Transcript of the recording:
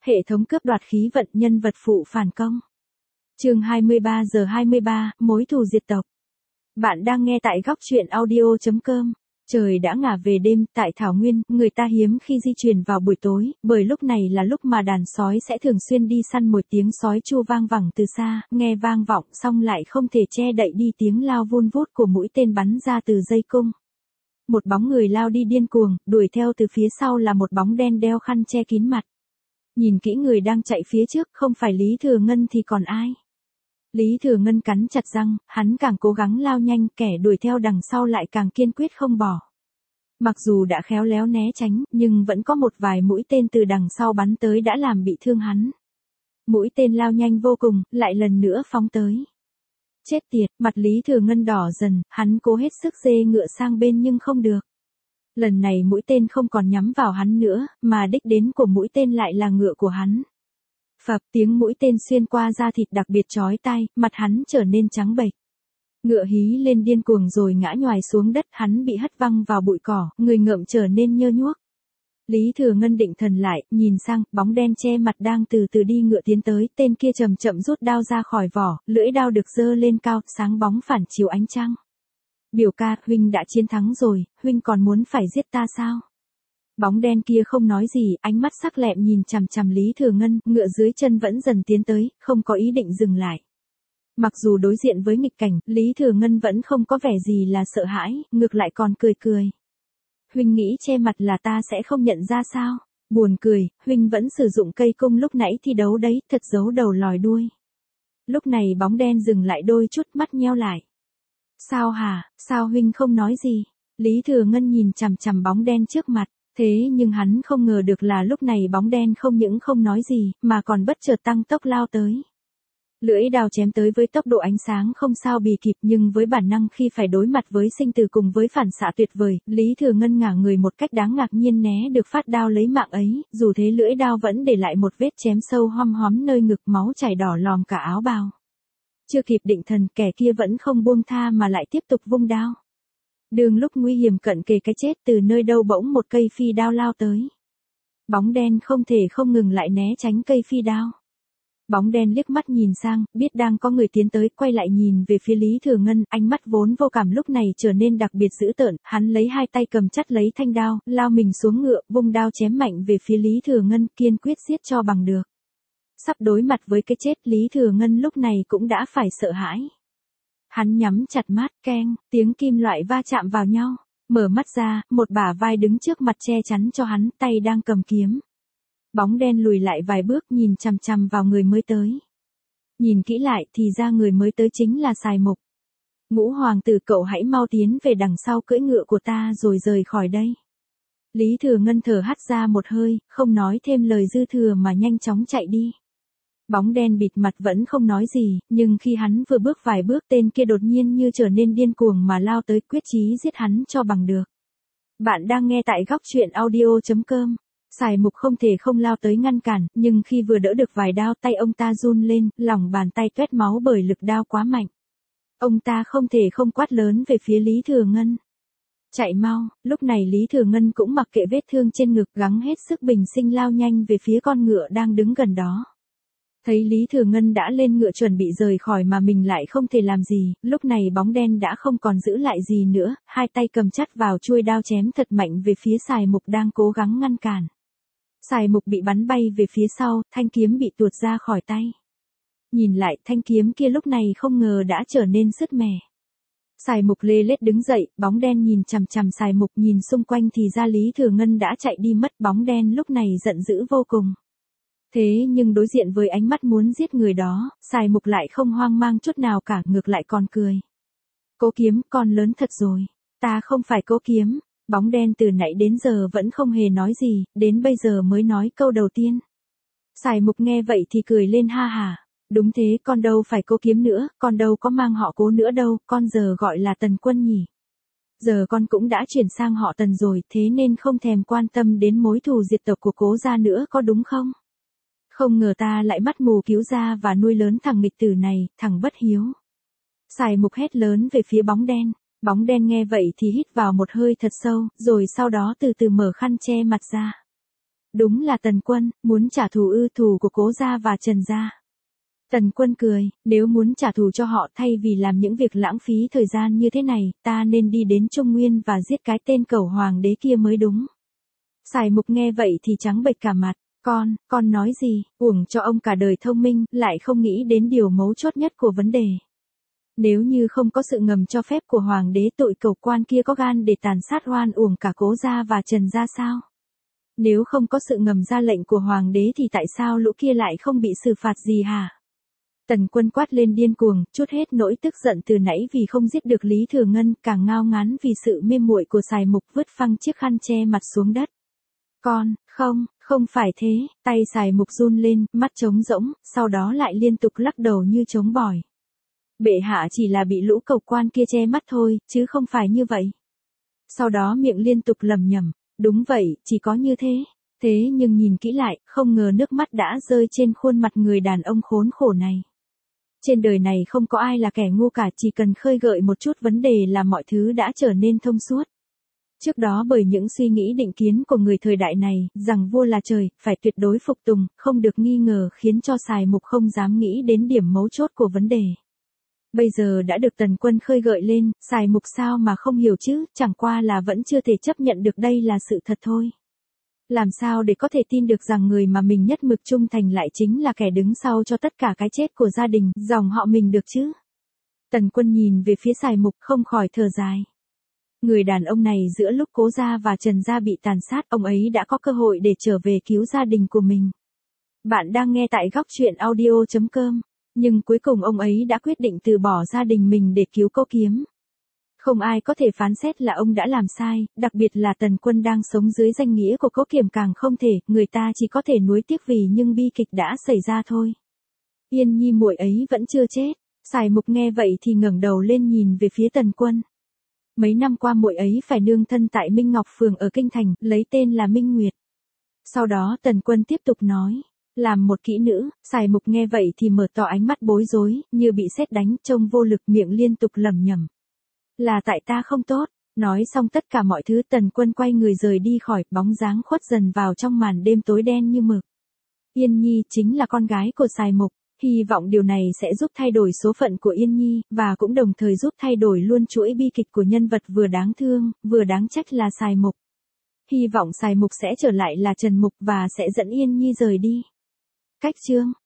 Hệ thống cướp đoạt khí vận, nhân vật phụ phản công. Chương 23:23, mối thù diệt tộc. Bạn đang nghe tại góc truyện audio.com. Trời đã ngả về đêm, tại Thảo Nguyên, người ta hiếm khi di chuyển vào buổi tối, bởi lúc này là lúc mà đàn sói sẽ thường xuyên đi săn mồi. Tiếng sói tru vang vẳng từ xa, nghe vang vọng xong lại không thể che đậy đi tiếng lao vun vút của mũi tên bắn ra từ dây cung. Một bóng người lao đi điên cuồng, đuổi theo từ phía sau là một bóng đen đeo khăn che kín mặt. Nhìn kỹ người đang chạy phía trước, không phải Lý Thừa Ngân thì còn ai. Lý Thừa Ngân cắn chặt răng, hắn càng cố gắng lao nhanh, kẻ đuổi theo đằng sau lại càng kiên quyết không bỏ. Mặc dù đã khéo léo né tránh, nhưng vẫn có một vài mũi tên từ đằng sau bắn tới đã làm bị thương hắn. Mũi tên lao nhanh vô cùng, lại lần nữa phóng tới. Chết tiệt, mặt Lý Thừa Ngân đỏ dần, hắn cố hết sức dê ngựa sang bên nhưng không được. Lần này mũi tên không còn nhắm vào hắn nữa, mà đích đến của mũi tên lại là ngựa của hắn. Phập, tiếng mũi tên xuyên qua da thịt đặc biệt chói tai, mặt hắn trở nên trắng bệch. Ngựa hí lên điên cuồng rồi ngã nhoài xuống đất, hắn bị hất văng vào bụi cỏ, người ngợm trở nên nhơ nhuốc. Lý Thừa Ngân định thần lại, nhìn sang, bóng đen che mặt đang từ từ đi ngựa tiến tới, tên kia chậm chậm rút đao ra khỏi vỏ, lưỡi đao được giơ lên cao, sáng bóng phản chiếu ánh trăng. Biểu ca, huynh đã chiến thắng rồi, huynh còn muốn phải giết ta sao? Bóng đen kia không nói gì, ánh mắt sắc lẹm nhìn chằm chằm Lý Thừa Ngân, ngựa dưới chân vẫn dần tiến tới, không có ý định dừng lại. Mặc dù đối diện với nghịch cảnh, Lý Thừa Ngân vẫn không có vẻ gì là sợ hãi, ngược lại còn cười cười. Huynh nghĩ che mặt là ta sẽ không nhận ra sao? Buồn cười, huynh vẫn sử dụng cây cung lúc nãy thi đấu đấy, thật giấu đầu lòi đuôi. Lúc này bóng đen dừng lại đôi chút, mắt nheo lại. Sao hả, sao huynh không nói gì? Lý Thừa Ngân nhìn chằm chằm bóng đen trước mặt, thế nhưng hắn không ngờ được là lúc này bóng đen không những không nói gì, mà còn bất chợt tăng tốc lao tới. Lưỡi đao chém tới với tốc độ ánh sáng không sao bì kịp, nhưng với bản năng khi phải đối mặt với sinh tử cùng với phản xạ tuyệt vời, Lý Thừa Ngân ngả người một cách đáng ngạc nhiên né được phát đao lấy mạng ấy, dù thế lưỡi đao vẫn để lại một vết chém sâu hom hóm nơi ngực, máu chảy đỏ lòm cả áo bào. Chưa kịp định thần, kẻ kia vẫn không buông tha mà lại tiếp tục vung đao. Đường lúc nguy hiểm cận kề cái chết, từ nơi đâu bỗng một cây phi đao lao tới. Bóng đen không thể không ngừng lại né tránh cây phi đao. Bóng đen liếc mắt nhìn sang, biết đang có người tiến tới, quay lại nhìn về phía Lý Thừa Ngân, ánh mắt vốn vô cảm lúc này trở nên đặc biệt dữ tợn, hắn lấy hai tay cầm chặt lấy thanh đao, lao mình xuống ngựa, vung đao chém mạnh về phía Lý Thừa Ngân, kiên quyết giết cho bằng được. Sắp đối mặt với cái chết, Lý Thừa Ngân lúc này cũng đã phải sợ hãi. Hắn nhắm chặt mắt, keng, tiếng kim loại va chạm vào nhau, mở mắt ra, một bả vai đứng trước mặt che chắn cho hắn, tay đang cầm kiếm. Bóng đen lùi lại vài bước, nhìn chằm chằm vào người mới tới. Nhìn kỹ lại thì ra người mới tới chính là Sài Mục. Ngũ hoàng tử, cậu hãy mau tiến về đằng sau cưỡi ngựa của ta rồi rời khỏi đây. Lý Thừa Ngân thở hắt ra một hơi, không nói thêm lời dư thừa mà nhanh chóng chạy đi. Bóng đen bịt mặt vẫn không nói gì, nhưng khi hắn vừa bước vài bước, tên kia đột nhiên như trở nên điên cuồng mà lao tới, quyết chí giết hắn cho bằng được. Bạn đang nghe tại góc truyện audio.com. Sài Mục không thể không lao tới ngăn cản, nhưng khi vừa đỡ được vài đao, tay ông ta run lên, lòng bàn tay toét máu bởi lực đao quá mạnh. Ông ta không thể không quát lớn về phía Lý Thừa Ngân. Chạy mau, lúc này Lý Thừa Ngân cũng mặc kệ vết thương trên ngực, gắng hết sức bình sinh lao nhanh về phía con ngựa đang đứng gần đó. Thấy Lý Thừa Ngân đã lên ngựa chuẩn bị rời khỏi mà mình lại không thể làm gì, lúc này bóng đen đã không còn giữ lại gì nữa, hai tay cầm chặt vào chuôi đao chém thật mạnh về phía Sài Mục đang cố gắng ngăn cản. Sài Mục bị bắn bay về phía sau, thanh kiếm bị tuột ra khỏi tay. Nhìn lại, thanh kiếm kia lúc này không ngờ đã trở nên sứt mẻ. Sài Mục lê lết đứng dậy, bóng đen nhìn chằm chằm Sài Mục, nhìn xung quanh thì ra Lý Thừa Ngân đã chạy đi mất. Bóng đen lúc này giận dữ vô cùng. Thế nhưng đối diện với ánh mắt muốn giết người đó, Sài Mục lại không hoang mang chút nào cả, ngược lại còn cười. Cố Kiếm, con lớn thật rồi. Ta không phải Cố Kiếm. Bóng đen từ nãy đến giờ vẫn không hề nói gì, đến bây giờ mới nói câu đầu tiên. Sài Mục nghe vậy thì cười lên ha hả. Đúng thế, con đâu phải Cố Kiếm nữa, con đâu có mang họ Cố nữa đâu, con giờ gọi là Tần Quân nhỉ. Giờ con cũng đã chuyển sang họ Tần rồi, thế nên không thèm quan tâm đến mối thù diệt tộc của Cố gia nữa, có đúng không? Không ngờ ta lại mắt mù cứu gia và nuôi lớn thằng nghịch tử này, thằng bất hiếu. Sài Mục hét lớn về phía bóng đen. Bóng đen nghe vậy thì hít vào một hơi thật sâu, rồi sau đó từ từ mở khăn che mặt ra. Đúng là Tần Quân, muốn trả thù thù của Cố gia và Trần gia. Tần Quân cười, nếu muốn trả thù cho họ thay vì làm những việc lãng phí thời gian như thế này, ta nên đi đến Trung Nguyên và giết cái tên cẩu hoàng đế kia mới đúng. Sài Mục nghe vậy thì trắng bệch cả mặt, con nói gì, uổng cho ông cả đời thông minh, lại không nghĩ đến điều mấu chốt nhất của vấn đề. Nếu như không có sự ngầm cho phép của hoàng đế, tội cẩu quan kia có gan để tàn sát oan uổng cả Cố gia và Trần gia sao? Nếu không có sự ngầm ra lệnh của hoàng đế thì tại sao lũ kia lại không bị xử phạt gì hả? Tần Quân quát lên điên cuồng, chút hết nỗi tức giận từ nãy vì không giết được Lý Thừa Ngân, càng ngao ngán vì sự mê muội của Sài Mục, vứt phăng chiếc khăn che mặt xuống đất. Không phải thế, tay Sài Mục run lên, mắt trống rỗng, sau đó lại liên tục lắc đầu như trống bỏi. Bệ hạ chỉ là bị lũ cẩu quan kia che mắt thôi, chứ không phải như vậy. Sau đó miệng liên tục lẩm nhẩm, đúng vậy, chỉ có như thế. Thế nhưng nhìn kỹ lại, không ngờ nước mắt đã rơi trên khuôn mặt người đàn ông khốn khổ này. Trên đời này không có ai là kẻ ngu cả, chỉ cần khơi gợi một chút vấn đề là mọi thứ đã trở nên thông suốt. Trước đó bởi những suy nghĩ định kiến của người thời đại này, rằng vua là trời, phải tuyệt đối phục tùng, không được nghi ngờ, khiến cho Sài Mục không dám nghĩ đến điểm mấu chốt của vấn đề. Bây giờ đã được Tần Quân khơi gợi lên, Sài Mục sao mà không hiểu chứ, chẳng qua là vẫn chưa thể chấp nhận được đây là sự thật thôi. Làm sao để có thể tin được rằng người mà mình nhất mực trung thành lại chính là kẻ đứng sau cho tất cả cái chết của gia đình, dòng họ mình được chứ? Tần Quân nhìn về phía Sài Mục không khỏi thở dài. Người đàn ông này giữa lúc Cố gia và Trần gia bị tàn sát, ông ấy đã có cơ hội để trở về cứu gia đình của mình. Bạn đang nghe tại góc truyện audio.com, nhưng cuối cùng ông ấy đã quyết định từ bỏ gia đình mình để cứu Cố Kiếm. Không ai có thể phán xét là ông đã làm sai, đặc biệt là Tần Quân đang sống dưới danh nghĩa của Cố Kiểm càng không thể, người ta chỉ có thể nuối tiếc vì nhưng bi kịch đã xảy ra thôi. Yên Nhi muội ấy vẫn chưa chết. Sài Mục nghe vậy thì ngẩng đầu lên nhìn về phía Tần Quân. Mấy năm qua muội ấy phải nương thân tại Minh Ngọc Phường ở Kinh Thành, lấy tên là Minh Nguyệt. Sau đó Tần Quân tiếp tục nói, làm một kỹ nữ. Sài Mục nghe vậy thì mở to ánh mắt bối rối, như bị sét đánh, trông vô lực, miệng liên tục lẩm nhẩm. Là tại ta không tốt. Nói xong tất cả mọi thứ, Tần Quân quay người rời đi khỏi, bóng dáng khuất dần vào trong màn đêm tối đen như mực. Yên Nhi chính là con gái của Sài Mục, hy vọng điều này sẽ giúp thay đổi số phận của Yên Nhi, và cũng đồng thời giúp thay đổi luôn chuỗi bi kịch của nhân vật vừa đáng thương, vừa đáng trách là Sài Mục. Hy vọng Sài Mục sẽ trở lại là Trần Mục và sẽ dẫn Yên Nhi rời đi. Cách chương